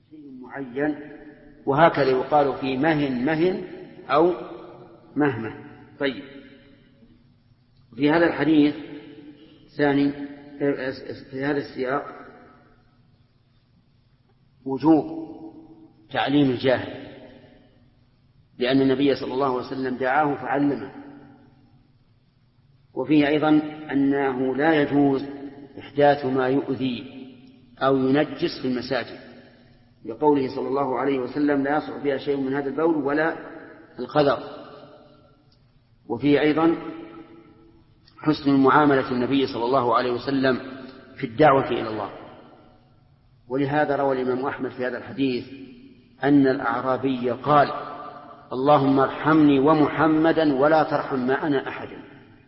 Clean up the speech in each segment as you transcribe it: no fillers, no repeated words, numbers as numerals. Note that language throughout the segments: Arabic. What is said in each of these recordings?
شيء معين، وهكذا يقال في مهن أو مهمة. طيب، في هذا الحديث ثاني في هذا السياق وجوب تعليم الجاهل، لأن النبي صلى الله عليه وسلم دعاه فعلمه. وفيه أيضا أنه لا يجوز إحداث ما يؤذي أو ينجس في المساجد، لقوله صلى الله عليه وسلم: لا يصلح بها شيء من هذا البول ولا القذر. وفيه أيضا حسن معاملة النبي صلى الله عليه وسلم في الدعوة إلى الله. ولهذا روى الإمام أحمد في هذا الحديث أن الأعرابي قال: اللهم ارحمني ومحمدا ولا ترحم معنا أحدا.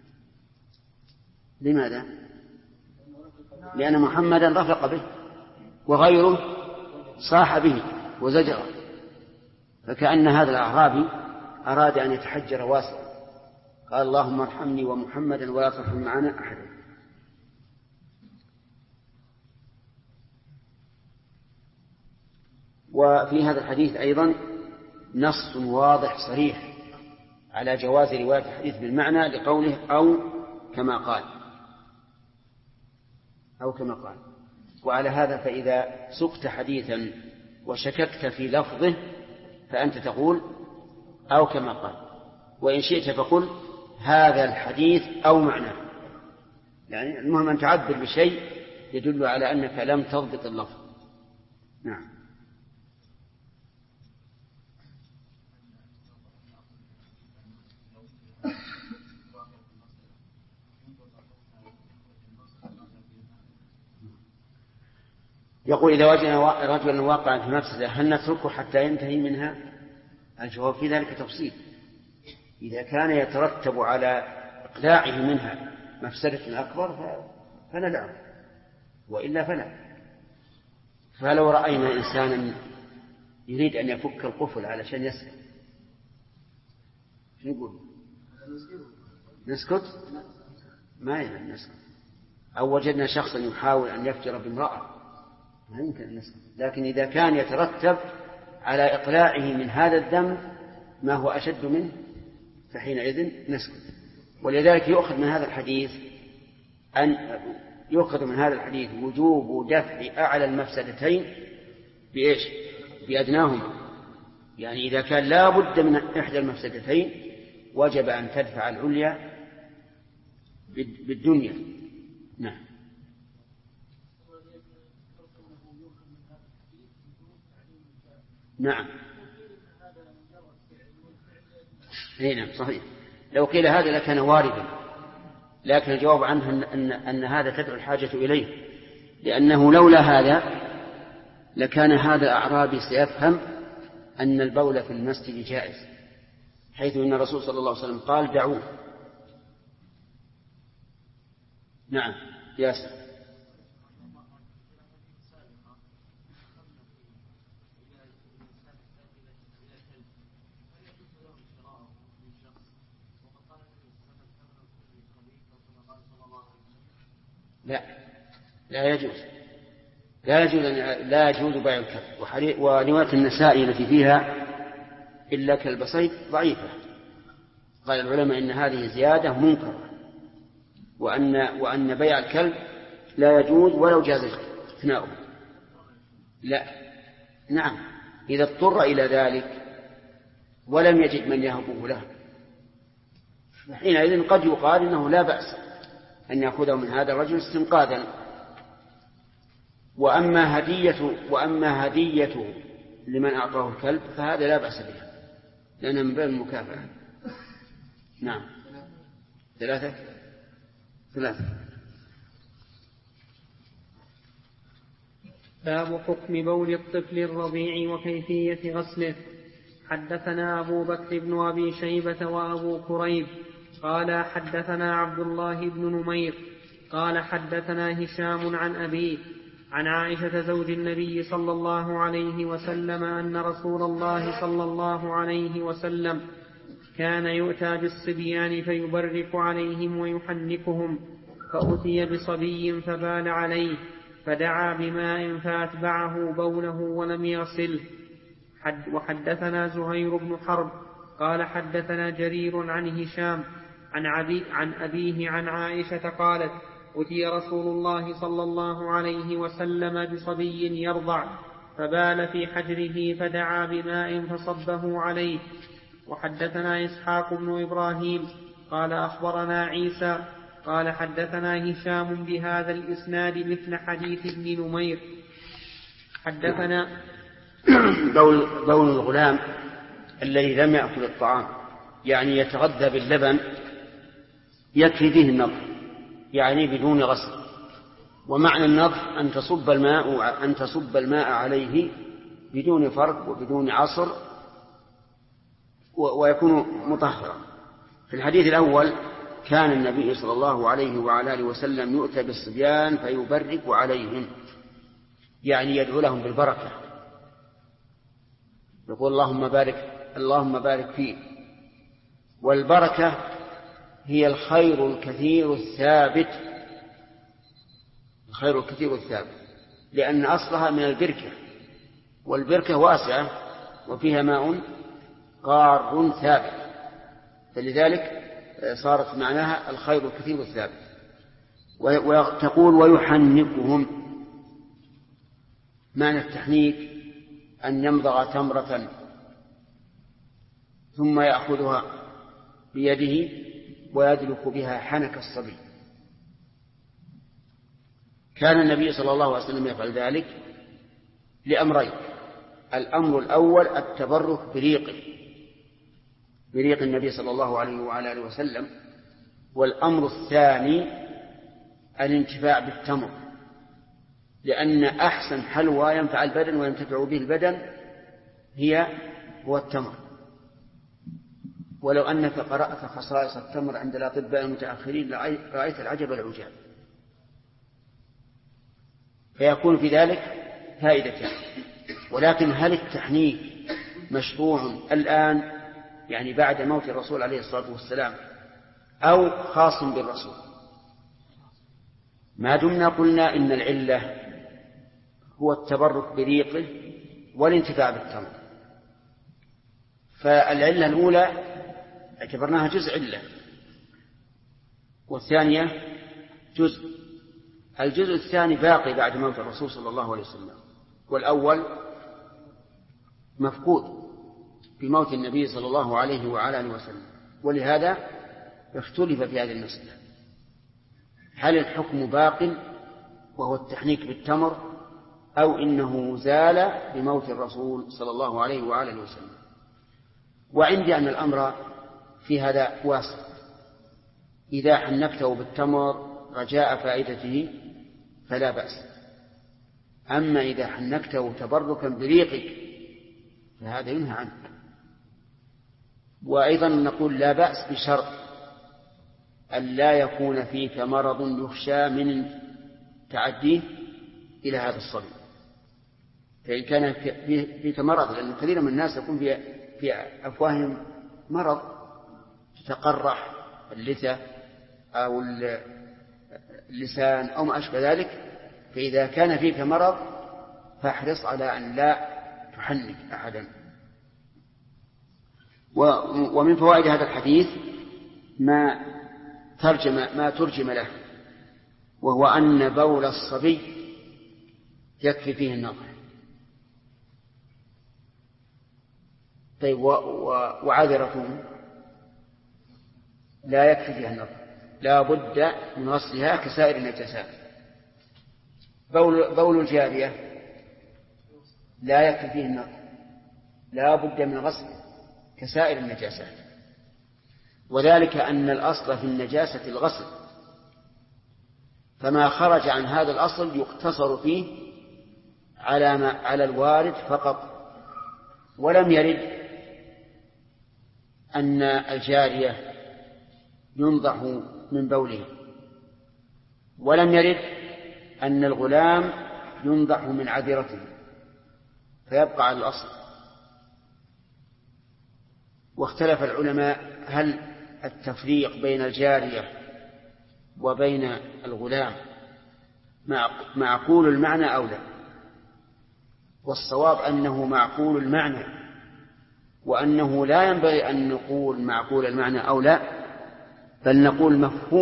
لماذا؟ لأن محمدا رفق به وغيره صاح به وزجره، فكأن هذا الأعرابي أراد أن يتحجر واسعا، قال: اللهم ارحمني ومحمدا ولا ترحم معنا أحدا. وفي هذا الحديث أيضا نص واضح صريح على جواز رواية الحديث بالمعنى، لقوله أو كما قال. وعلى هذا فإذا سقت حديثا وشككت في لفظه فأنت تقول أو كما قال، وإن شئت فقل هذا الحديث أو معناه. يعني المهم أن تعبر بشيء يدل على أنك لم تضبط اللفظ. نعم. يقول: إذا وجدنا رجلا واقعا في مفسدة هل نتركه حتى ينتهي منها؟ الجواب في ذلك تفصيل. إذا كان يترتب على إقلاعه منها مفسدة أكبر فندعه، وإلا فلا. فلو رأينا إنسانا يريد أن يفك القفل علشان يسلم، شو نقول؟ نسكت؟ ما يمكن نسكت. أو وجدنا شخصا يحاول أن يفجر بامرأة ما يمكن أن نسكت. لكن إذا كان يترتب على إقلاعه من هذا الذنب ما هو أشد منه فحينئذ نسكت. ولذلك يؤخذ من هذا الحديث وجوب دفع أعلى المفسدتين بإيش؟ بأدناهما. يعني إذا كان لا بد من إحدى المفسدتين وجب أن تدفع العليا بالدنيا. نعم. نعم. نعم صحيح. لو قيل هذا لكان واردا، لكن الجواب عنه أن هذا تدعو الحاجة إليه، لأنه لولا هذا لكان هذا الأعرابي سيفهم أن البول في المسجد جائز، حيث أن الرسول صلى الله عليه وسلم قال: دعوه. نعم ياسر. لا يجوز بيع الكلب. ورواية النسائي التي فيها إلا كلب صيد ضعيفة. قال العلماء إن هذه زيادة منكرة، وأن بيع الكلب لا يجوز ولو جاز اقتناؤه. لا، نعم، إذا اضطر إلى ذلك ولم يجد من يهبه له حينئذ قد يقال إنه لا بأس أن يأخذه من هذا الرجل استنقاذا. وأما هديته لمن أعطاه الكلب فهذا لا بأس بها، لأنها من باب المكافأة. نعم. ثلاثة. باب حكم بول الطفل الرضيع وكيفية غسله. حدثنا أبو بكر بن أبي شيبة وأبو كريب قال حدثنا عبد الله بن نمير قال حدثنا هشام عن أبيه عن عائشة زوج النبي صلى الله عليه وسلم أن رسول الله صلى الله عليه وسلم كان يؤتى بالصبيان فيبرك عليهم ويحنكهم، فأتي بصبي فبال عليه فدعا بماء فأتبعه بوله ولم يغسله. وحدثنا زهير بن حرب قال حدثنا جرير عن هشام عن أبيه عن عائشة قالت: أتي رسول الله صلى الله عليه وسلم بصبي يرضع فبال في حجره فدعا بماء فصبه عليه. وحدثنا إسحاق بن إبراهيم قال أخبرنا عيسى قال حدثنا هشام بهذا الإسناد مثل حديث ابن نمير. حدثنا بول الغلام الذي لم يأكل الطعام يعني يتغذى باللبن يكفي فيه النضح يعني بدون غسل. ومعنى النضح أن تصب الماء عليه بدون فرق وبدون عصر ويكون مطهرا. في الحديث الأول كان النبي صلى الله عليه وعلى آله وسلم يؤتى بالصبيان فيبرك عليهم يعني يدعو لهم بالبركة، يقول اللهم بارك فيه. والبركة هي الخير الكثير الثابت لأن أصلها من البركة، والبركة واسعة وفيها ماء قار ثابت، فلذلك صارت معناها الخير الكثير الثابت. وتقول ويحنكهم. معنى التحنيك أن يمضغ تمرة ثم يأخذها بيده ويدلك بها حنك الصبي. كان النبي صلى الله عليه وسلم يفعل ذلك لأمرين: الأمر الأول التبرك بريق النبي صلى الله عليه وعلى آله وسلم، والأمر الثاني الانتفاع بالتمر، لأن أحسن حلوى ينفع البدن وينتفع به البدن هو التمر. ولو أنك قرأت خصائص التمر عند الأطباء المتأخرين رأيت العجب العجاب. فيكون في ذلك فائدتان. ولكن هل التحنيك مشروع الآن يعني بعد موت الرسول عليه الصلاة والسلام أو خاص بالرسول؟ ما دمنا قلنا إن العلة هو التبرك بريقه والانتفاع بالتمر، فالعلة الأولى اعتبرناها جزء علة والثانية جزء. الجزء الثاني باقي بعد موت الرسول صلى الله عليه وسلم، والأول مفقود بموت النبي صلى الله عليه وعلى آله وسلم. ولهذا اختلف في هذه المسألة: هل الحكم باق وهو التحنيك بالتمر أو إنه زال بموت الرسول صلى الله عليه وعلى آله وسلم؟ وعندي أن الأمر في هذا واسع. إذا حنكته بالتمر رجاء فائدته فلا بأس، أما إذا حنكته تبركا بريقك فهذا ينهى عنه. وأيضا نقول لا بأس بشرط أن لا يكون فيك مرض يخشى من تعديه إلى هذا الصبي. فإن كان فيك مرض، لأن كثير من الناس يكون في أفواههم مرض تتقرح اللثة أو اللسان أو ما أشبه ذلك، فإذا كان فيك مرض فاحرص على أن لا تحنك أحدا. ومن فوائد هذا الحديث ما ترجم له، وهو أن بول الصبي يكفي فيه النضح. طيب وعذرته لا يكفي فيها النضح، لا بد من غسلها كسائر النجاسات. بول الجارية لا يكفي فيه النضح، لا بد من غسله كسائر النجاسات، وذلك أن الأصل في النجاسة الغسل، فما خرج عن هذا الأصل يقتصر فيه على الوارد فقط. ولم يرد أن الجارية ينضح من بوله، ولم يرد أن الغلام ينضح من عذرته، فيبقى على الأصل. واختلف العلماء هل التفريق بين الجارية وبين الغلام معقول المعنى أو لا. والصواب أنه معقول المعنى، وأنه لا ينبغي أن نقول معقول المعنى أو لا، بل نقول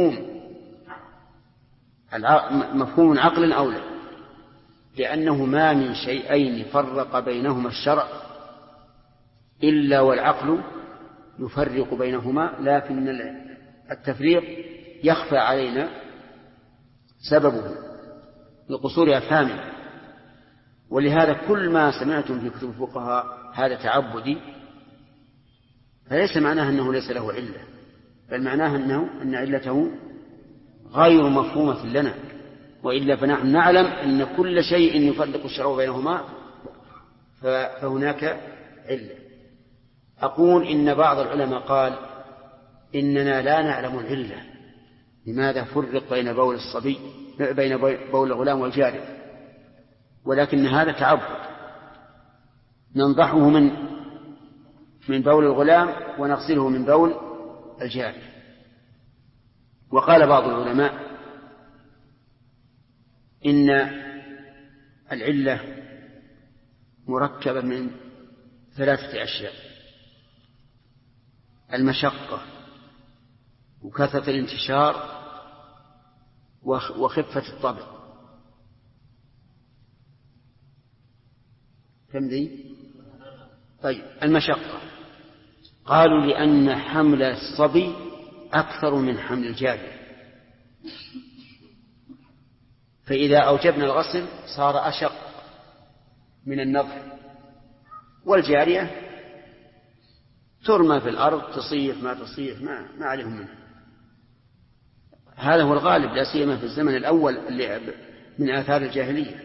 مفهوم عقل أو لا، لأنه ما من شيئين فرق بينهما الشرع إلا والعقل يفرق بينهما، لكن التفريق يخفى علينا سببه لقصور أفهامه. ولهذا كل ما سمعتم في كتب الفقهاء هذا تعبدي، فليس معناه أنه ليس له علة، بل معناه أن علته غير مفهومة لنا، وإلا فنحن نعلم أن كل شيء يفرق الشرع بينهما فهناك علة. أقول إن بعض العلماء قال إننا لا نعلم العلة لماذا فرق بين بول الصبي بين بول الغلام والجارية، ولكن هذا تعبد، ننضحه من بول الغلام ونغسله من بول الجارية. وقال بعض العلماء إن العلة مركبة من 3 أشياء: المشقة، وكثرة الانتشار، وخفة الطبع. كم ذي؟ طيب، المشقة قالوا لأن حمل الصبي أكثر من حمل الجارية، فإذا أوجبنا الغسل صار أشق من النظر، والجارية ترمى في الأرض، تصيح ما تصيح ما عليهم منها. هذا هو الغالب، لا سيما في الزمن الأول اللي من آثار الجاهلية.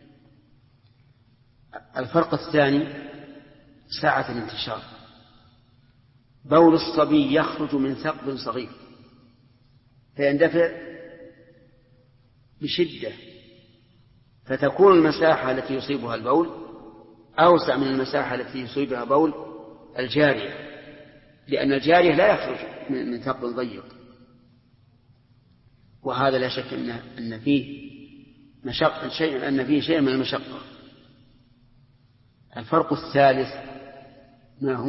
الفرق الثاني سعة الانتشار. بول الصبي يخرج من ثقب صغير فيندفع بشدة، فتكون المساحة التي يصيبها البول أوسع من المساحة التي يصيبها بول الجارية، لأن الجارية لا يخرج من ثقب ضيق. وهذا لا شك أن فيه شيء من المشقة. الفرق الثالث ما هو؟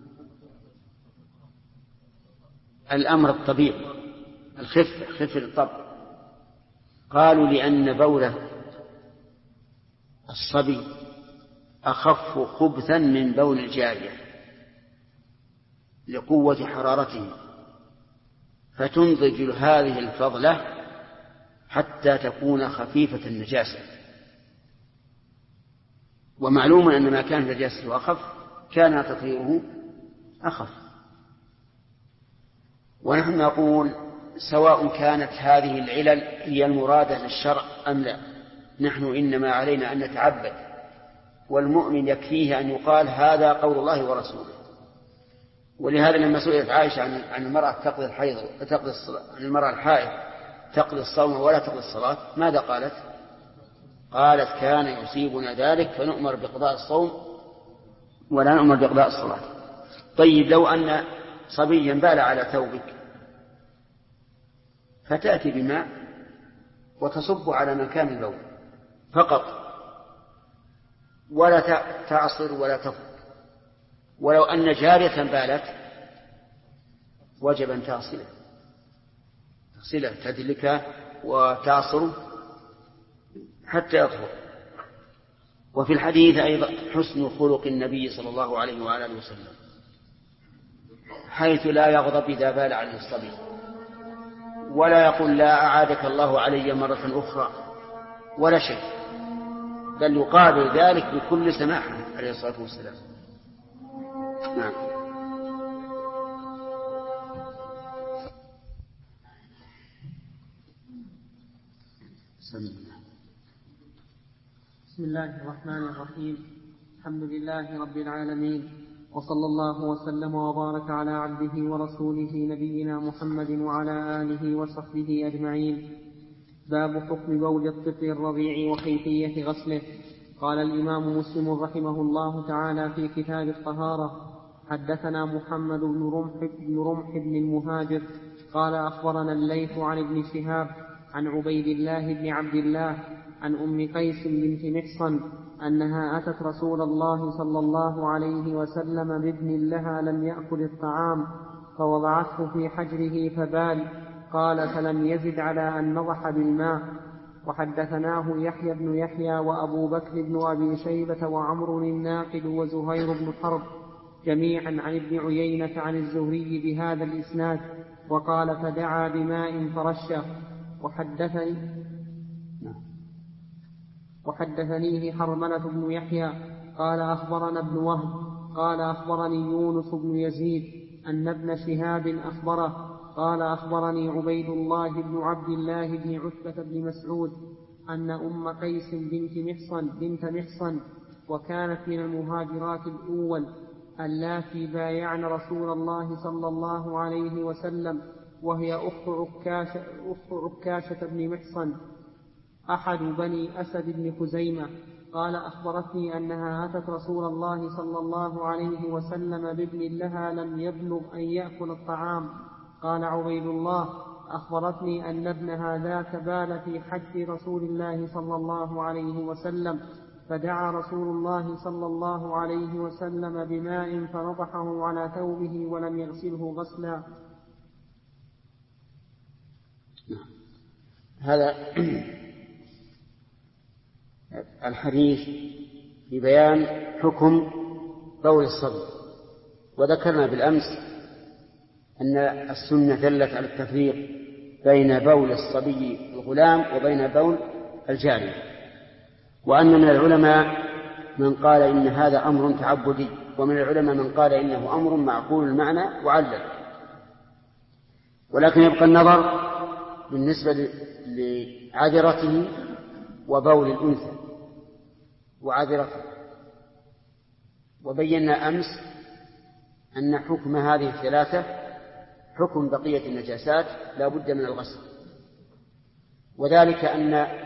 الأمر الطبيعي، خفة الطبع. قالوا لأن بول الصبي أخف خبثا من بول الجارية لقوة حرارته، فتنضج هذه الفضلة حتى تكون خفيفة النجاسة. ومعلوم أن ما كان نجاسته أخف كان تطهيره أخف. ونحن نقول سواء كانت هذه العلل هي المرادة للشرع أم لا، نحن إنما علينا أن نتعبد، والمؤمن يكفيه أن يقال هذا قول الله ورسوله. ولهذا لما سئلت عائشة عن المرأة تقضي الحيض عن المرأة الحائض تقضي الصوم ولا تقضي الصلاة، ماذا قالت؟ قالت كان يصيبنا ذلك فنؤمر بقضاء الصوم ولا نؤمر بقضاء الصلاة. طيب، لو أن صبيا بال على ثوبك فتأتي بماء وتصب على مكان البول فقط، ولا تعصر ولا تفرك، ولو أن جارية بالت وجب أن تغسله تدلكه وتعصره حتى يطهر. وفي الحديث أيضا حسن خلق النبي صلى الله عليه وآله وسلم، حيث لا يغضب إذا بال عليه الصبي، ولا يقول لا أعادك الله علي مرة أخرى ولا شيء، بل يقابل ذلك بكل سماحة عليه الصلاة والسلام. نعم. بسم الله الرحمن الرحيم. الحمد لله رب العالمين، وصلى الله وسلم وبارك على عبده ورسوله نبينا محمد وعلى آله وصحبه أجمعين. باب حكم بول الطفل الرضيع وكيفية غسله. قال الإمام مسلم رحمه الله تعالى في كتاب الطهارة: حدثنا محمد بن رمح بن المهاجر قال أخبرنا الليث عن ابن شهاب عن عبيد الله بن عبد الله عن أم قيس بنت محصن أنها أتت رسول الله صلى الله عليه وسلم بابن لها لم يأكل الطعام فوضعته في حجره فبال. قال فلم يزد على أن نضح بالماء. وحدثناه يحيى بن يحيى وأبو بكر بن أبي شيبة وعمر الناقد وزهير بن حرب جميعا عن ابن عيينة عن الزهري بهذا الإسناد وقال فدعا بماء فرشه. وحدثنيه حرملة بن يحيى قال أخبرنا ابن وهب قال أخبرني يونس بن يزيد أن ابن شهاب أخبره قال أخبرني عبيد الله بن عبد الله بن عتبة بن مسعود أن أم قيس بنت محصن وكانت من المهاجرات الأول اللاتي بايعن رسول الله صلى الله عليه وسلم وهي أخت عكاشة بن محصن أحد بني أسد بن خزيمة. قال أخبرتني أنها أتت رسول الله صلى الله عليه وسلم بابن لها لم يبلغ أن يأكل الطعام. قال عبيد الله أخبرتني أن ابنها ذاك بال في حج رسول الله صلى الله عليه وسلم فدعا رسول الله صلى الله عليه وسلم بماء فنضحه على ثوبه ولم يغسله غسلا. هذا الحديث في بيان حكم بول الصبي. وذكرنا بالأمس أن السنة دلت على التفريق بين بول الصبي الغلام وبين بول الجارية، وأن من العلماء من قال إن هذا أمر تعبدي، ومن العلماء من قال إنه أمر معقول المعنى وعلل. ولكن يبقى النظر بالنسبة لعذرته وبول الأنثى وعذرته. وبينا أمس أن حكم هذه الثلاثة حكم بقية النجاسات لا بد من الغسل، وذلك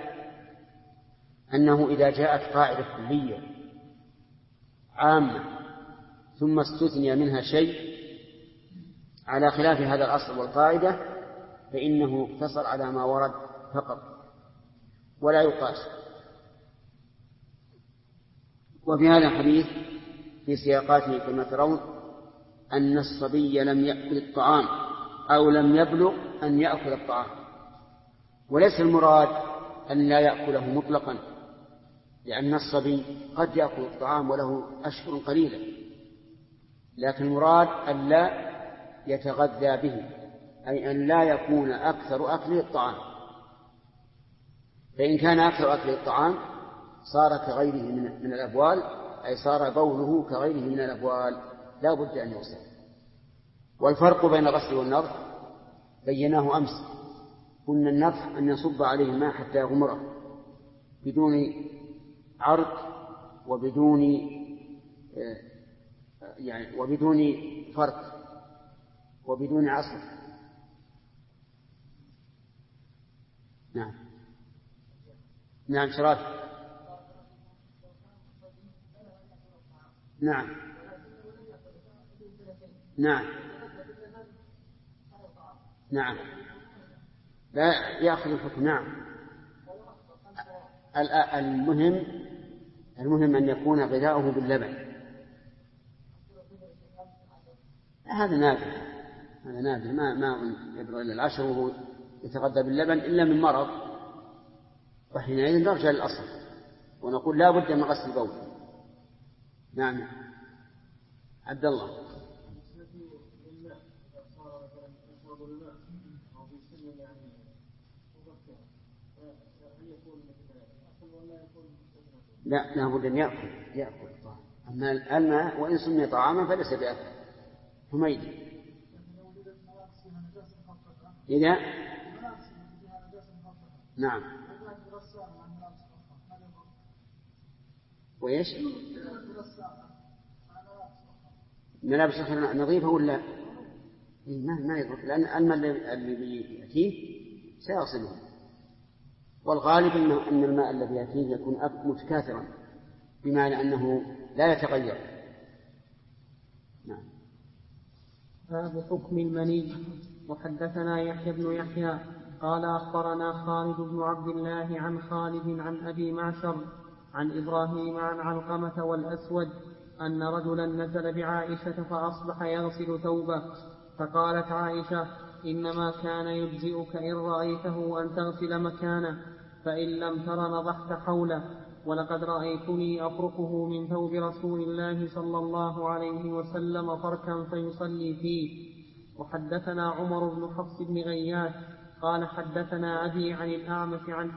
أنه إذا جاءت قاعدة كلية عامة ثم استثني منها شيء على خلاف هذا الأصل والقاعدة فإنه اقتصر على ما ورد فقط ولا يقاس. وفي هذا الحديث في سياقاته كما ترون أن الصبي لم يأكل الطعام أو لم يبلغ أن يأكل الطعام، وليس المراد أن لا يأكله مطلقا، لأن الصبي قد يأكل الطعام وله أشهر قليلة، لكن المراد أن لا يتغذى به، أي أن لا يكون أكثر أكله الطعام. فإن كان أكثر أكله الطعام صار كغيره من الأبوال، أي صار بوله كغيره من الأبوال لا بد أن يغسل. والفرق بين الغسل والنضح بيناه أمس. قلنا النضح أن يصب عليه الماء حتى يغمره بدون عرق وبدون فرق وبدون عصر. نعم شراف. نعم لا يأخذ الحكم. نعم المهم أن يكون غذاؤه باللبن. هذا نادر ما يبلغ إلا 10 وهو يتغذى باللبن إلا من مرض، وحينئذ نرجع للأصل ونقول لا بد من غسل البول. نعم عبد الله. لا بد أن يأكل الطعام. أما الماء وإن سمي طعاما فليس بأكل. حميدي إذا نعم وإيش ملابس نظيفة ولا ما يضرب، لأن الماء الذي يأتيه سيغسله، والغالب أن الماء الذي يأتيه يكون متكاثرا بمعنى أنه لا يتغير. نعم. باب حكم المني. وحدثنا يحيى بن يحيى قال أخبرنا خالد بن عبد الله عن خالد عن أبي معشر عن إبراهيم عن علقمة والأسود أن رجلا نزل بعائشة فأصبح يغسل ثوبه، فقالت عائشة: إنما كان يجزئك إن رأيته أن تغسل مكانه، فإن لم تر نضحت حوله، ولقد رأيتني أفركه من ثوب رسول الله صلى الله عليه وسلم فركا فيصلي فيه. وحدثنا عمر بن حفص بن غياث قال حدثنا أبي عن الأعمش عن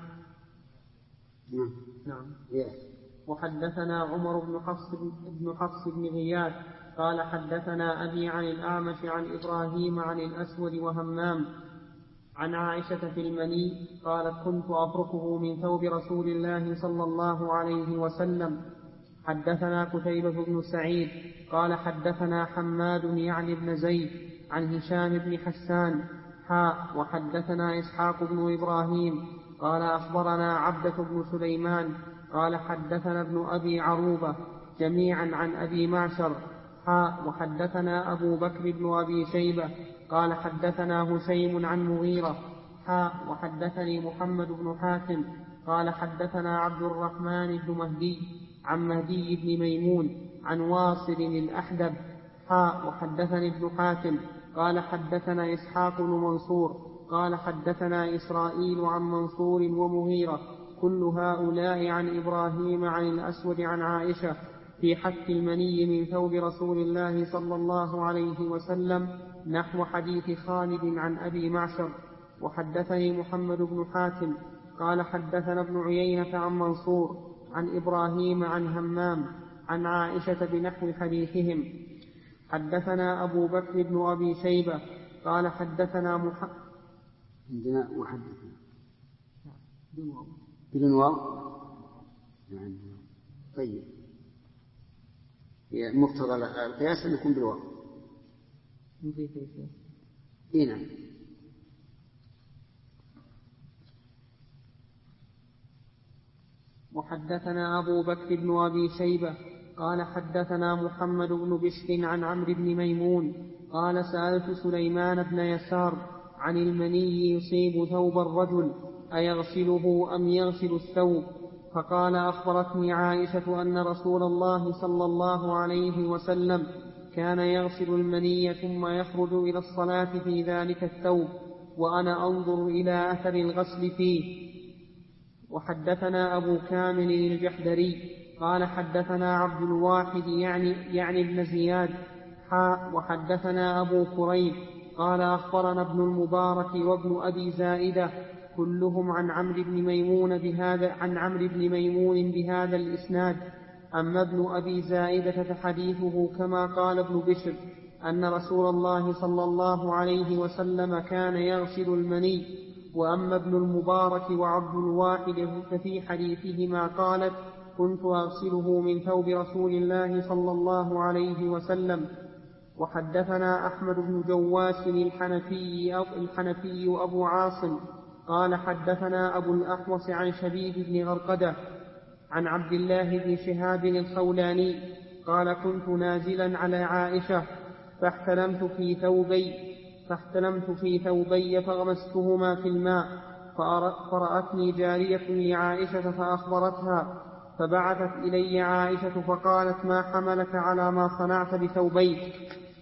وحدثنا عمر بن حفص بن غياث قال حدثنا أبي عن الأعمش عن إبراهيم عن الأسود وهمام عن عائشة في المني قالت: كنت أفركه من ثوب رسول الله صلى الله عليه وسلم. حدثنا قتيبة بن سعيد قال حدثنا حماد يعني بن زيد عن هشام بن حسان وحدثنا إسحاق بن إبراهيم قال أخبرنا عبدة بن سليمان قال حدثنا ابن أبي عروبة جميعا عن أبي معشر وحدثنا أبو بكر بن أبي شيبة قال حدثنا هشيم عن مغيرة وحدثني محمد بن حاتم قال حدثنا عبد الرحمن بن مهدي عن مهدي بن ميمون عن واصل الأحدب وحدثني ابن حاتم قال حدثنا إسحاق بن منصور قال حدثنا إسرائيل عن منصور ومغيرة كل هؤلاء عن إبراهيم عن الأسود عن عائشة في حك المني من ثوب رسول الله صلى الله عليه وسلم نحو حديث خالد عن أبي معشر. وحدثني محمد بن حاتم قال حدثنا ابن عيينة عن منصور عن إبراهيم عن همام عن عائشة بنحو حديثهم. حدثنا أبو بكر بن أبي شيبة قال حدثنا عندنا وحدثنا بدون واو. طيب، مقتضى القياس أن يكون بالواو. نعم. وحدثنا أبو بكر بن أبي شيبة قال حدثنا محمد بن بشر عن عمرو بن ميمون قال سألت سليمان بن يسار عن المني يصيب ثوب الرجل أيغسله أم يغسل الثوب؟ فقال: أخبرتني عائشة أن رسول الله صلى الله عليه وسلم كان يغسل المني ثم يخرج إلى الصلاة في ذلك الثوب، وأنا أنظر إلى أثر الغسل فيه. وحدثنا أبو كامل الجحدري قال حدثنا عبد الواحد يعني ابن زياد وحدثنا أبو كريب قال أخبرنا ابن المبارك وابن أبي زائدة كلهم عن عمرو بن ميمون بهذا الإسناد. أما ابن أبي زائدة فحديثه كما قال ابن بشر أن رسول الله صلى الله عليه وسلم كان يغسل المني. وأما ابن المبارك وعبد الواحد ففي حديثهما قالت: كنت أغسله من ثوب رسول الله صلى الله عليه وسلم. وحدثنا أحمد بن جواس الحنفي أبو عاصم قال حدثنا أبو الأحوص عن شبيب بن غرقدة عن عبد الله بن شهاب الخولاني قال: كنت نازلا على عائشة فاحتلمت في ثوبي فغمستهما في الماء، فرأتني جارية لعائشة فأخبرتها، فبعثت إلي عائشة فقالت: ما حملك على ما صنعت بثوبيك؟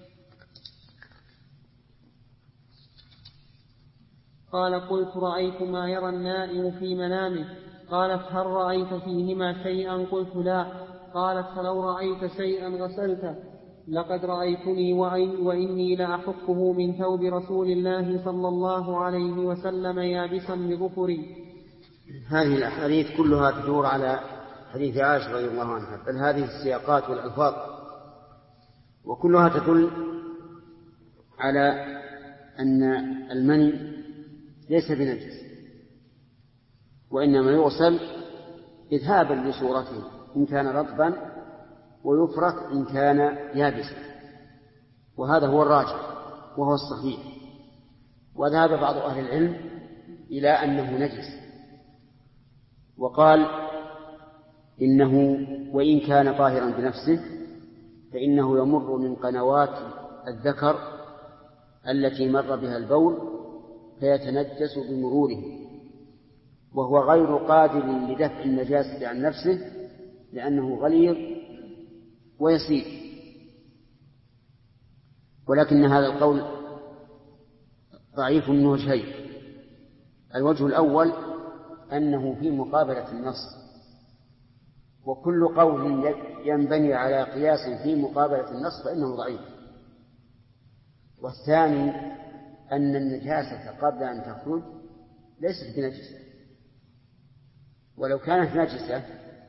قال: قلت: رأيت ما يرى النائم في منامه. قالت: هل رأيت فيهما شيئا؟ قلت: لا. قالت: فلو رأيت شيئا غسلته. لقد رأيتني وإني لأحكه من ثوب رسول الله صلى الله عليه وسلم يابسا بظفري. هذه الأحاديث كلها تدور على حديث عائشة رضي الله عنها، بل هذه السياقات والألفاظ وكلها تدل على أن المني ليس بنجس، وإنما يغسل إذهابا لصورته إن كان رطبا، ويفرك إن كان يابسا، وهذا هو الراجح وهو الصحيح. وذهب بعض أهل العلم إلى أنه نجس، وقال إنه وإن كان طاهرا بنفسه فإنه يمر من قنوات الذكر التي مر بها البول فيتنجس بمروره، وهو غير قادر لدفع النجاسة عن نفسه لأنه غليظ ويسير. ولكن هذا القول ضعيف من وجهين. الوجه الأول أنه في مقابلة النص، وكل قول ينبني على قياس في مقابلة النص فإنه ضعيف. والثاني أن النجاسة قبل أن تخرج ليست بنجسة، ولو كانت نجسة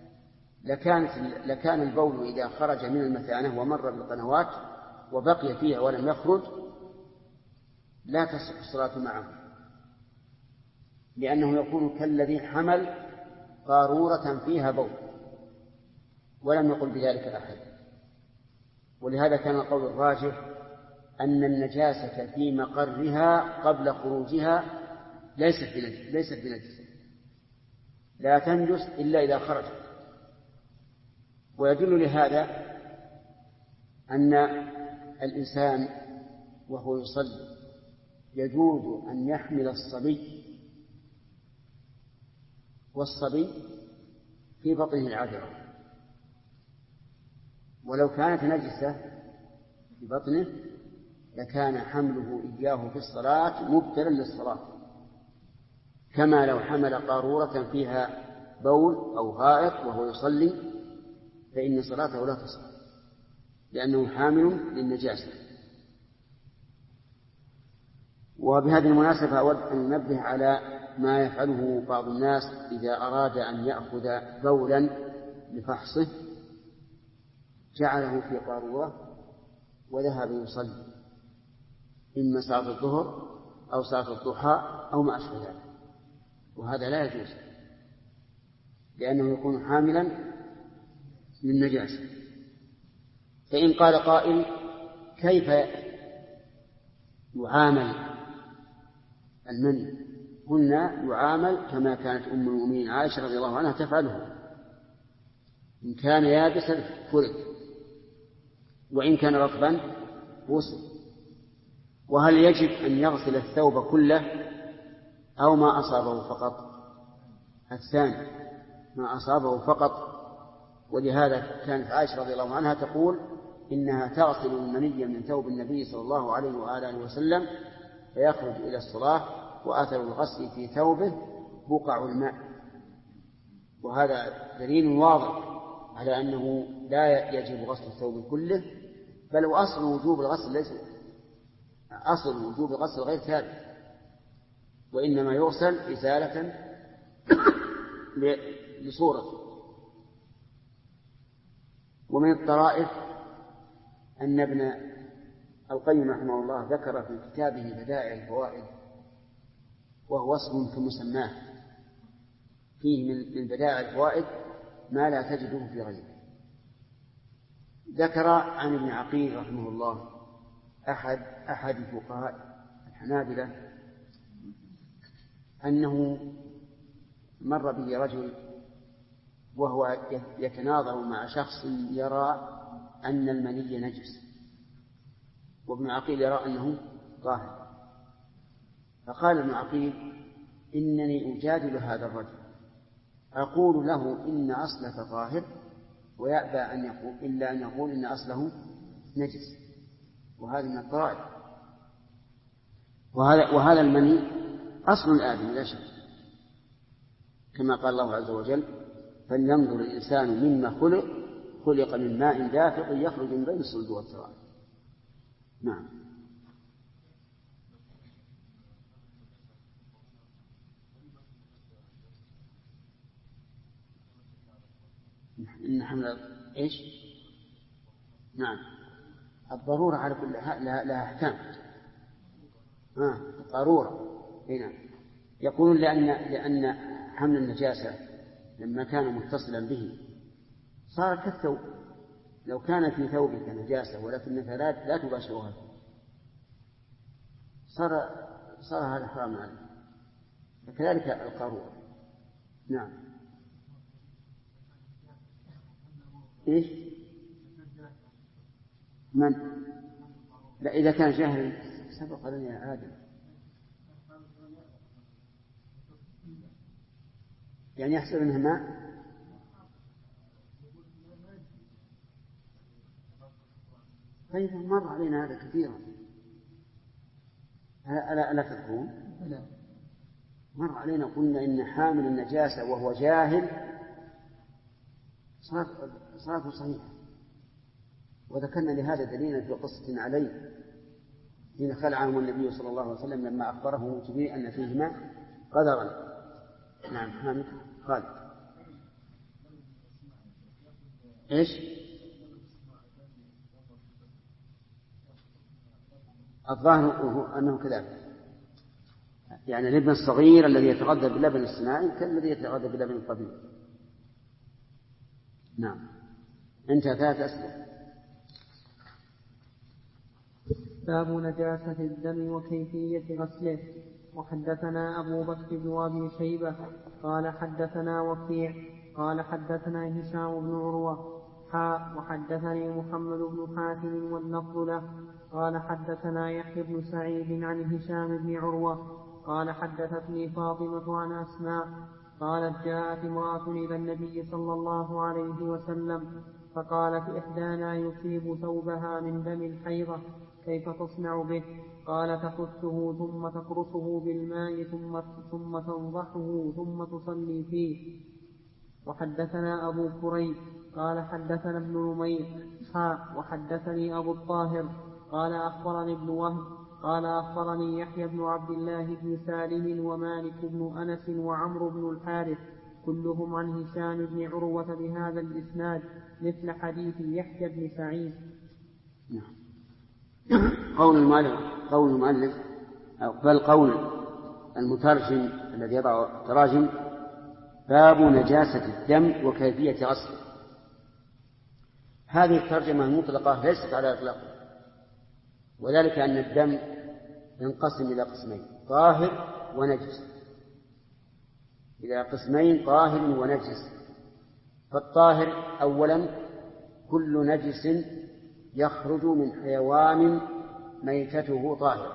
لكان البول إذا خرج من المثانة ومر بالقنوات وبقي فيها ولم يخرج لا تصح الصلاة معه، لأنه يكون كالذي حمل قارورة فيها بول ولم يقل بذلك أحد. ولهذا كان القول الراجح أن النجاسة في مقرها قبل خروجها ليست بنجسة، لا تنجس إلا إذا خرجت. ويدل لهذا أن الإنسان وهو يصلي يجوز أن يحمل الصبي، والصبي في بطنه العذرة، ولو كانت نجسة في بطنه لكان حمله إياه في الصلاة مبتلا للصلاة، كما لو حمل قارورة فيها بول أو غائط وهو يصلي فإن صلاته لا تصح لأنه حامل للنجاسة. وبهذه المناسبة أود أن ننبه على ما يفعله بعض الناس إذا أراد أن يأخذ بولا لفحصه جعله في قارورة وذهب يصلي إما ساعة الظهر أو ساعة الضحى أو ما أشبه ذلك، وهذا لا يجوز لأنه يكون حاملا للنجاسة. فإن قال قائل كيف يعامل المني؟ قلنا يعامل كما كانت أم المؤمنين عائشة رضي الله عنها تفعله، إن كان يابسا فرد وإن كان رطبا غسل. وهل يجب أن يغسل الثوب كله أو ما أصابه فقط؟ الثاني، ما أصابه فقط. ولهذا كانت عائشة رضي الله عنها تقول إنها تغسل المني من ثوب النبي صلى الله عليه وآله وسلم فيخرج إلى الصلاة وأثر الغسل في ثوبه بقع الماء. وهذا دليل واضح على أنه لا يجب غسل الثوب كله، بل وأصل وجوب الغسل أصل وجوب الغسل غير ثابت، وإنما يغسل إزالة لصورته. ومن الطرائف أن ابن القيم رحمه الله ذكر في كتابه بدائع الفوائد، وهو اسم في مسماه، فيه من بدائع الفوائد ما لا تجده في غيره. ذكر عن ابن عقيل رحمه الله أحد فقهاء الحنابلة أنه مر به رجل وهو يتناظر مع شخص يرى أن المني نجس، وابن عقيل يرى أنه طاهر. فقال ابن عقيل إنني أجادل هذا الرجل، أقول له إن أصلك طاهر ويأبى أن يقول إلا أن يقول إن أصله نجس، وهذا من الطرائف. وهذا المني أصل الآدم لا شك، كما قال الله عز وجل فلينظر الإنسان مما خلق من ماء دافق يخرج من بين الصلب والترائب. نعم. إن حمل إيش؟ نعم، الضرورة على كل لها أحكام. ضرورة هنا يقولون لأن حمل النجاسة لما كان متصلا به صار كالثوب. لو كان في ثوبك نجاسة ولكنك لا تباشرها صار هذا حرام عليك، فكذلك القارورة. نعم. إيش؟ من؟ لا، إذا كان جاهل سبق لنا يا آدم. يعني يحسب أنها ماء. طيب مر علينا هذا كثيرا، ألا تذكرون؟ مر علينا قلنا إن حامل النجاسة وهو جاهل صلاته صحيحة، وذكرنا لهذا دليلا في قصة علي حين خلعهم النبي صلى الله عليه وسلم لما أخبره جبريل أن فيهما قدرا. نعم حامد خالد. إيش؟ الظاهر أنه كذلك، يعني الابن الصغير الذي يتغذى باللبن الصناعي كالذي يتغذى باللبن الطبيعي. نعم. انتهى 3 أسئلة. باب نجاسة الدم وكيفية غسله. وحدثنا أبو بكر بن أبي شيبة قال حدثنا وكيع قال حدثنا هشام بن عروة وحدثني محمد بن حاتم واللفظ له قال حدثنا يحيى بن سعيد عن هشام بن عروة قال حدثتني فاطمة عن أسماء قالت جاءت امرأة إلى النبي صلى الله عليه وسلم فقالت إحدانا يصيب ثوبها من دم الحيضة كيف تصنع به؟ قال تخثه ثم تقرصه بالماء ثم تنضحه ثم تصلي فيه. وحدثنا أبو كريب قال حدثنا ابن نمير وحدثني أبو الطاهر قال أخبرني ابن وهب قال أخبرني يحيى بن عبد الله بن سالم ومالك بن أنس وعمرو بن الحارث كلهم عن هشام بن عروة بهذا الإسناد مثل حديث يحيى بن سعيد. قول المؤلف بل قول المترجم الذي يضع التراجم باب نجاسة الدم وكيفية غسله. هذه الترجمة المطلقة ليست على إطلاق، وذلك أن الدم ينقسم إلى قسمين طاهر ونجس، إلى قسمين طاهر ونجس. فالطاهر أولا كل نجس يخرج من حيوان ميتته طاهر،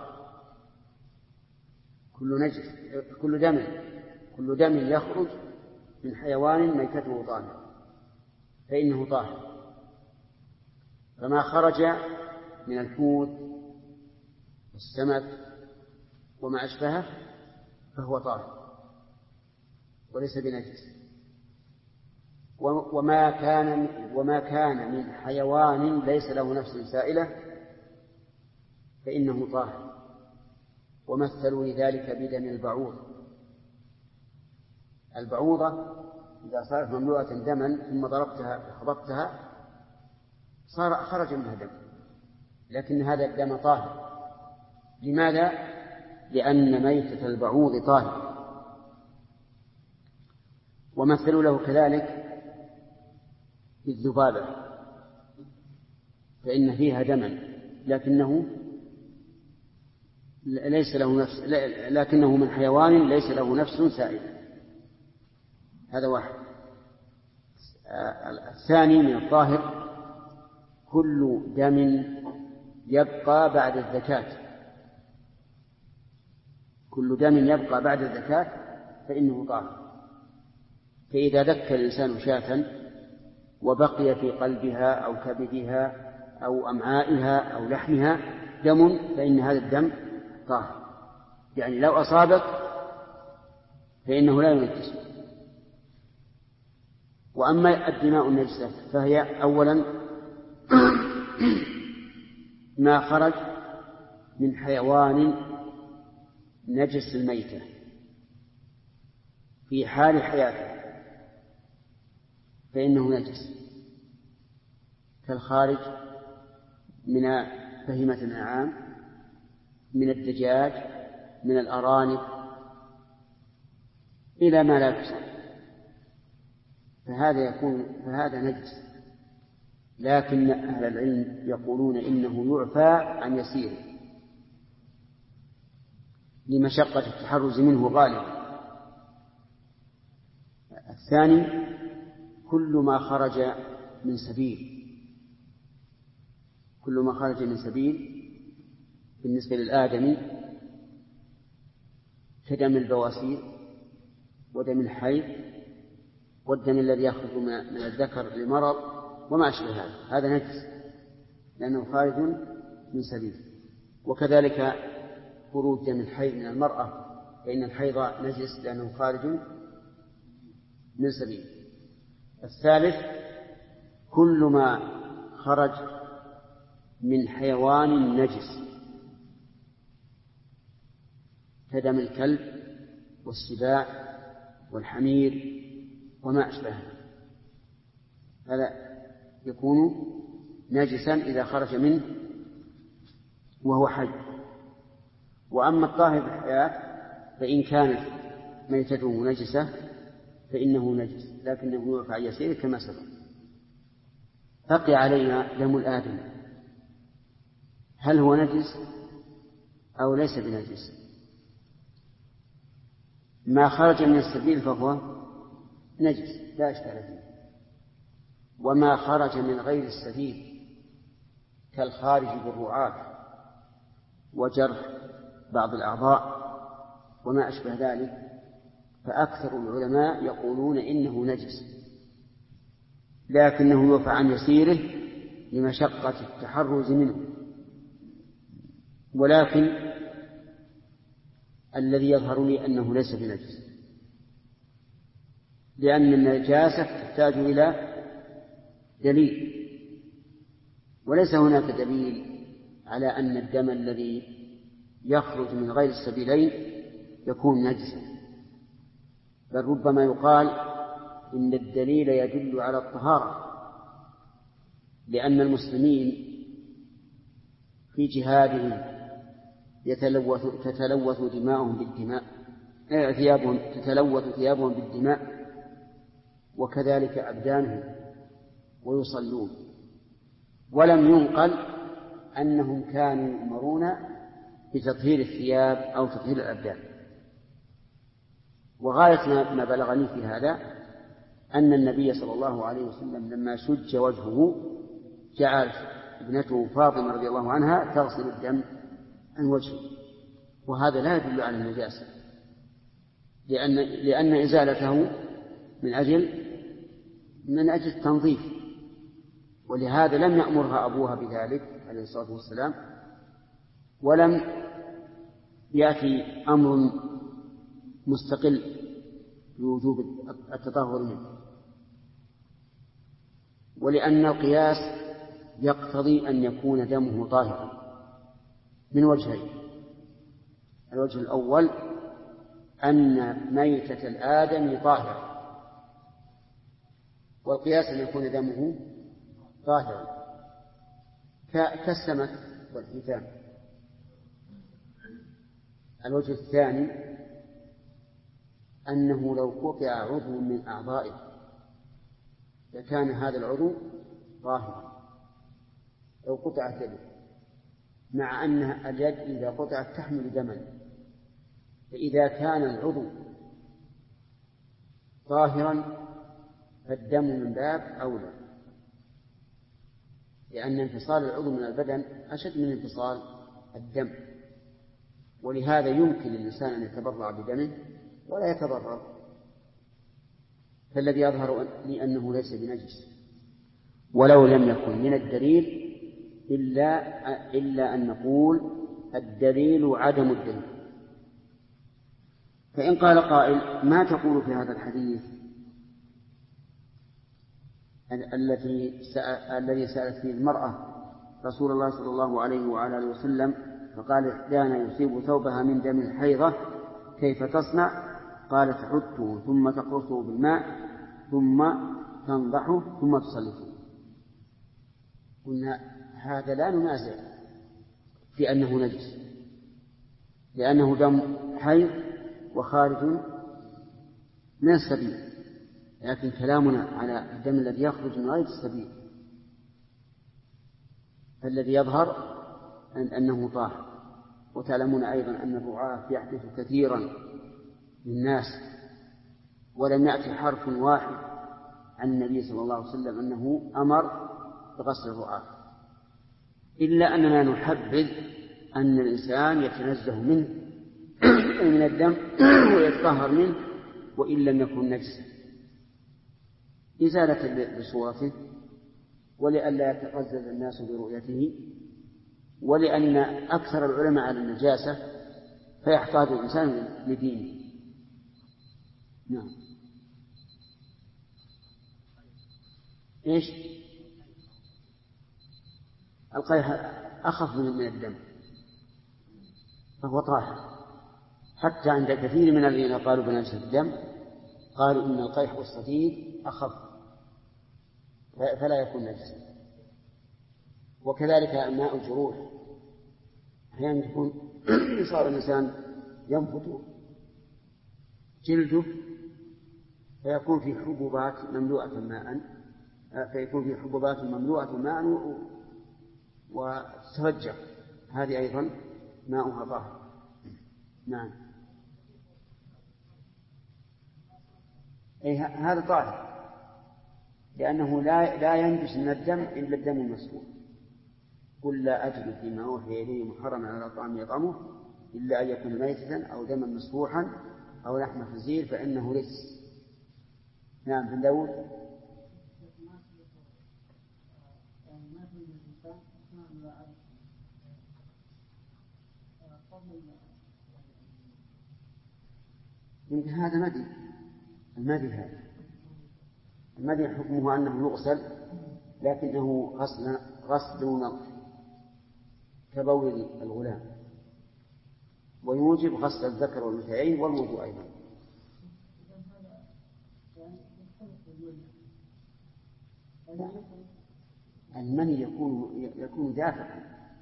كل دم يخرج من حيوان ميتته طاهر فإنه طاهر. فما خرج من الحوت والسمك وما أشبهه فهو طاهر وليس بنجس. وما كان من حيوان ليس له نفس سائلة فإنه طاهر. ومثلوا لذلك بدم البعوضة إذا صارت مملوءة دما ثم ضربتها وخبطتها خرج منها دم، لكن هذا الدم طاهر. لماذا؟ لأن ميتة البعوض طاهر. ومثلوا له كذلك بالذبابة فإن فيها دما لكنه من حيوان ليس له نفس سائلة. هذا واحد. الثاني من الطاهر كل دم يبقى بعد الزكاة فإنه طاهر. فإذا ذكى الإنسان شاة وبقي في قلبها أو كبدها أو أمعائها أو لحمها دم فإن هذا الدم طاهر، يعني لو أصابك فإنه لا ينجس. وأما الدماء النجسة فهي أولا ما خرج من حيوان نجس الميتة في حال حياته فإنه نجس، كالخارج من بهيمة الأنعام، من الدجاج، من الأرانب، إلى ما لا يقصر، فهذا نجس. لكن أهل العلم يقولون إنه يعفى عن يسيره لمشقة التحرز منه غالبا. الثاني كل ما خرج من سبيل بالنسبة للآدمي كدم البواسير ودم الحيض والدم الذي يخرج من الذكر لمرض وما أشبه هذا نجس لأنه خارج من سبيل. وكذلك خروج دم الحيض من المرأة، فإن الحيض نجس لأنه خارج من سبيل. الثالث كل ما خرج من حيوان نجس كدم الكلب والسباع والحمير وما أشبهه، هذا يكون نجسا إذا خرج منه وهو حي. وأما الطاهر في الحياة فإن كانت ميتته نجسة فإنه نجس لكنه يرفع يسير كما سبق. بقي علينا دم الآدم، هل هو نجس أو ليس بنجس؟ ما خرج من السبيل فهو نجس لا إشكال فيه، وما خرج من غير السبيل كالخارج بالرعاة وجرح بعض الأعضاء وما أشبه ذلك فأكثر العلماء يقولون إنه نجس لكنه يرفع عن يسيره لمشقة التحرز منه. ولكن الذي يظهر لي أنه ليس بنجس، لأن النجاسة تحتاج إلى دليل، وليس هناك دليل على أن الدم الذي يخرج من غير السبيلين يكون نجسا، بل ربما يقال إن الدليل يدل على الطهارة، لأن المسلمين في جهادهم تتلوث دماؤهم بالدماء، تتلوث ثيابهم بالدماء وكذلك أبدانهم ويصلون، ولم ينقل أنهم كانوا يؤمرون بتطهير الثياب أو تطهير الأبدان. وغاية ما بلغني في هذا أن النبي صلى الله عليه وسلم لما شج وجهه جعل ابنته فاطمة رضي الله عنها تغسل الدم عن وجهه، وهذا لا يدل على النجاسة، لأن إزالته من أجل التنظيف، ولهذا لم يأمرها أبوها بذلك عليه الصلاة والسلام، ولم يأتي أمر مستقل بوجوب التطهر منه. ولأن القياس يقتضي أن يكون دمه طاهرا من وجهين: الوجه الأول أن ميتة الآدم طاهرة، والقياس أن يكون دمه طاهرا كالسمك والحيتان. الوجه الثاني أنه لو قطع عضو من أعضائه لكان هذا العضو طاهرا، لو قطعت يده، مع أن اليد إذا قطعت تحمل دما، فإذا كان العضو طاهرا فالدم من باب أولى، لأن انفصال العضو من البدن أشد من انفصال الدم، ولهذا يمكن للإنسان أن يتبرع بدمه ولا يتضرر. فالذي يظهر لي أنه ليس بنجس، ولو لم يكن من الدليل إلا أن نقول الدليل عدم الدليل. فإن قال قائل: ما تقول في هذا الحديث الذي سألت فيه المرأة رسول الله صلى الله عليه وعلى آله وسلم فقال: إحدانا يصيب ثوبها من دم الحيضة كيف تصنع؟ قال: تحته ثم تقرصه بالماء ثم تنضحه ثم تصلته. قلنا هذا لا ننازع في أنه نجس، لأنه دم حيض وخارج من السبيل، لكن كلامنا على الدم الذي يخرج من غير السبيل، فالذي يظهر أنه طاهر. وتعلمون أيضا أن الرعاة يحدث كثيرا للناس، ولم يأتي حرف واحد عن النبي صلى الله عليه وسلم أنه أمر بغسل الرعاة، إلا أننا نحبذ أن الإنسان يتنزه منه من الدم ويتطهر منه وإن لم يكن نجسا. إزالة لصورته، ولئلا يتقزز الناس برؤيته، ولأن أكثر العلماء على النجاسة فيحتاج الإنسان لدينه. نعم. إيش؟ القيح أخف من الدم فهو طاهر، حتى عند كثير من الذين قالوا بنجاسة الدم قالوا إن القيح والصديد أخف فلا يكون نجسا. وكذلك ماء الجروح أحيانا يكون صار الإنسان ينفض جلده فيكون في حبوبات مملوءة ماء وتتفجر، هذه أيضا ماؤها طاهر. نعم. أي هذا طاهر لأنه لا ينجس من الدم إلا الدم المسفوح. قل لا أجد فيما أوحي إليه محرما على طعام يطعمه إلا أن يكون ميتة أو دما مسفوحا أو لحم خنزير فإنه رجس. نعم. بن داود. يمكن هذا مدي. المدي حكمه أنه يغسل لكنه غسل نظف كبول الغلام، ويوجب غسل الذكر والأنثيين والوضوء أيضا. المني يكون دافعا.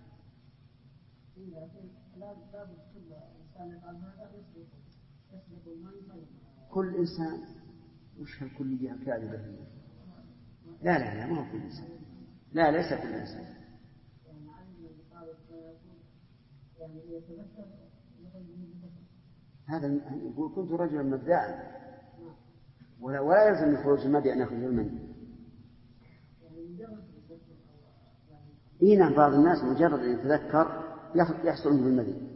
كل إنسان وش هالكلية الكاذبة هي؟ لا ما هو كل إنسان، لا ليس كل إنسان. هذا يقول كنت رجلا مبداء ولا يلزم من خروج المدي أن يخرج المني. نعم. بعض الناس مجرد أن يتذكر يحصل منه المدي.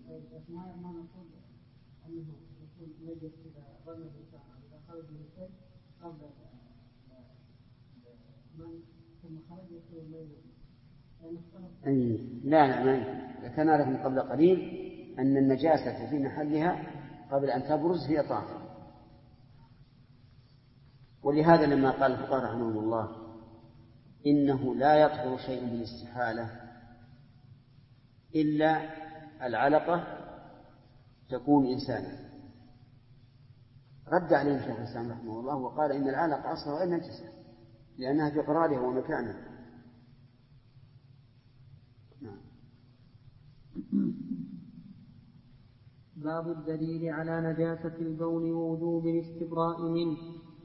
لا ما يمكن. كان لكم قبل قليل أن النجاسة في محلها قبل أن تبرز هي طاهرة. ولهذا لما قال الفقهاء رحمهم الله إنه لا يطهر شيء بالاستحالة إلا العلقة تكون إنسانا، رد عليهم شيخ الإسلام رحمه الله وقال إن العلقة أصلها غير نجسة لأنها في قرارها ومكانها. باب الدليل على نجاسة البول ووجوب الاستبراء منه.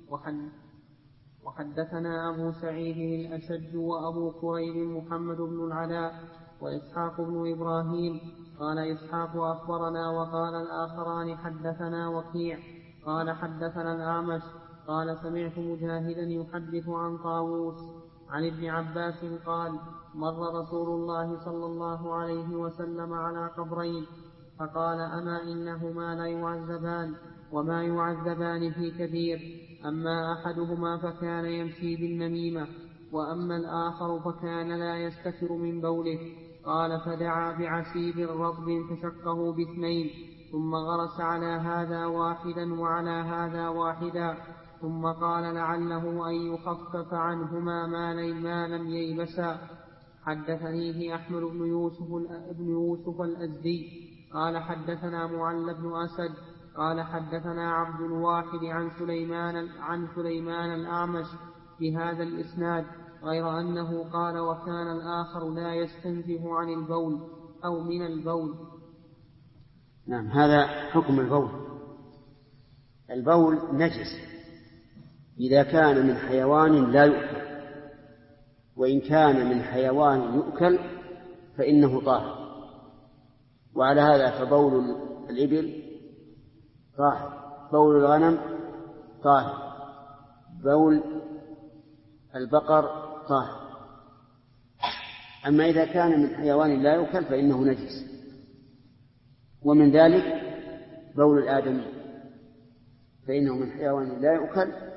وحدثنا أبو سعيد الأشج وأبو كريب محمد بن العلاء وإسحاق بن إبراهيم. قال إسحاق أخبرنا وقال الآخران حدثنا وكيع قال حدثنا الأعمش قال سمعت مجاهدا يحدث عن طاووس عن ابن عباس قال مر رسول الله صلى الله عليه وسلم على قبرين فقال أما إنهما لا يعذبان وما يعذبان في كبير، أما أحدهما فكان يمشي بالنميمة وأما الآخر فكان لا يستتر من بوله. قال فدعا بعسيب رطب فشقه باثنين ثم غرس على هذا واحدا وعلى هذا واحدا ثم قال لعله أن يخفف عنهما ما لم ييبسا. حدثنيه أحمد بن يوسف الأزدي قال حدثنا معل بن أسد قال حدثنا عبد الواحد عن سليمان الأعمش بهذا الإسناد غير أنه قال وكان الآخر لا يستنزه عن البول أو من البول. نعم. هذا حكم البول. البول نجس إذا كان من حيوان لا يؤكل، وإن كان من حيوان يؤكل فإنه طاهر. وعلى هذا فبول الإبل طاهر، بول الغنم طاهر، بول البقر طاهر. أما إذا كان من حيوان لا يؤكل فإنه نجس، ومن ذلك بول الآدمي فإنه من حيوان لا يؤكل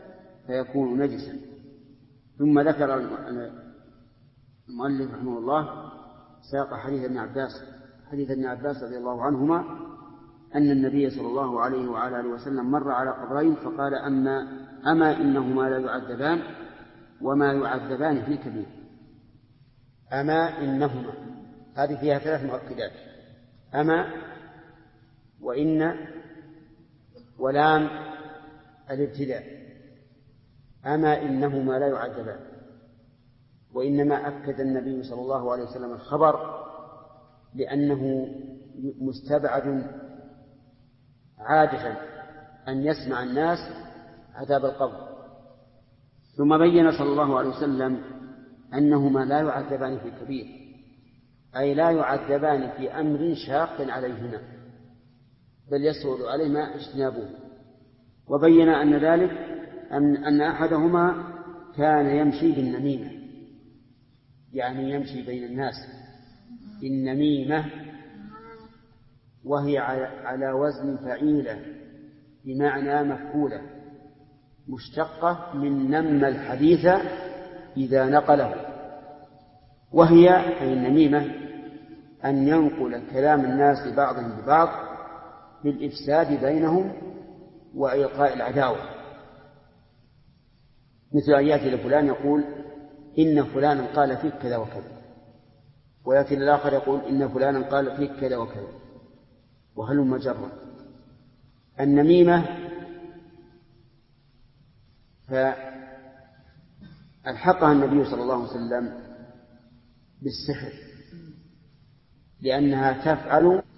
فيكون نجسا. ثم ذكر المؤلف رحمه الله ساق حديث ابن عباس رضي الله عنهما أن النبي صلى الله عليه وعلى آله وسلم مر على قبرين فقال أما إنهما لا يعذبان وما يعذبان في كبير. أما إنهما هذه فيها 3 مؤكدات: أما وإن ولام الابتداء. أما إنهما لا يعذبان، وإنما أكد النبي صلى الله عليه وسلم الخبر لأنه مستبعد عادة أن يسمع الناس عذاب القبر. ثم بين صلى الله عليه وسلم أنهما لا يعذبان في كبير، أي لا يعذبان في أمر شاق عليهما بل يسهل عليهما اجتنابه. وبين أن ذلك أن أحدهما كان يمشي بالنميمة، يعني يمشي بين الناس بالنميمة، وهي على وزن فعيلة بمعنى مفعولة، مشتقة من نم الحديث إذا نقله. وهي أي النميمة أن ينقل كلام الناس بعضهم ببعض بالإفساد بينهم وإلقاء العداوة، مثل أن يأتي لفلان يقول إن فلانا قال فيك كذا وكذا، ويأتي للآخر يقول إن فلانا قال فيك كذا وكذا، وهلم جرا. النميمة فألحقها النبي صلى الله عليه وسلم بالسحر، لأنها تفعل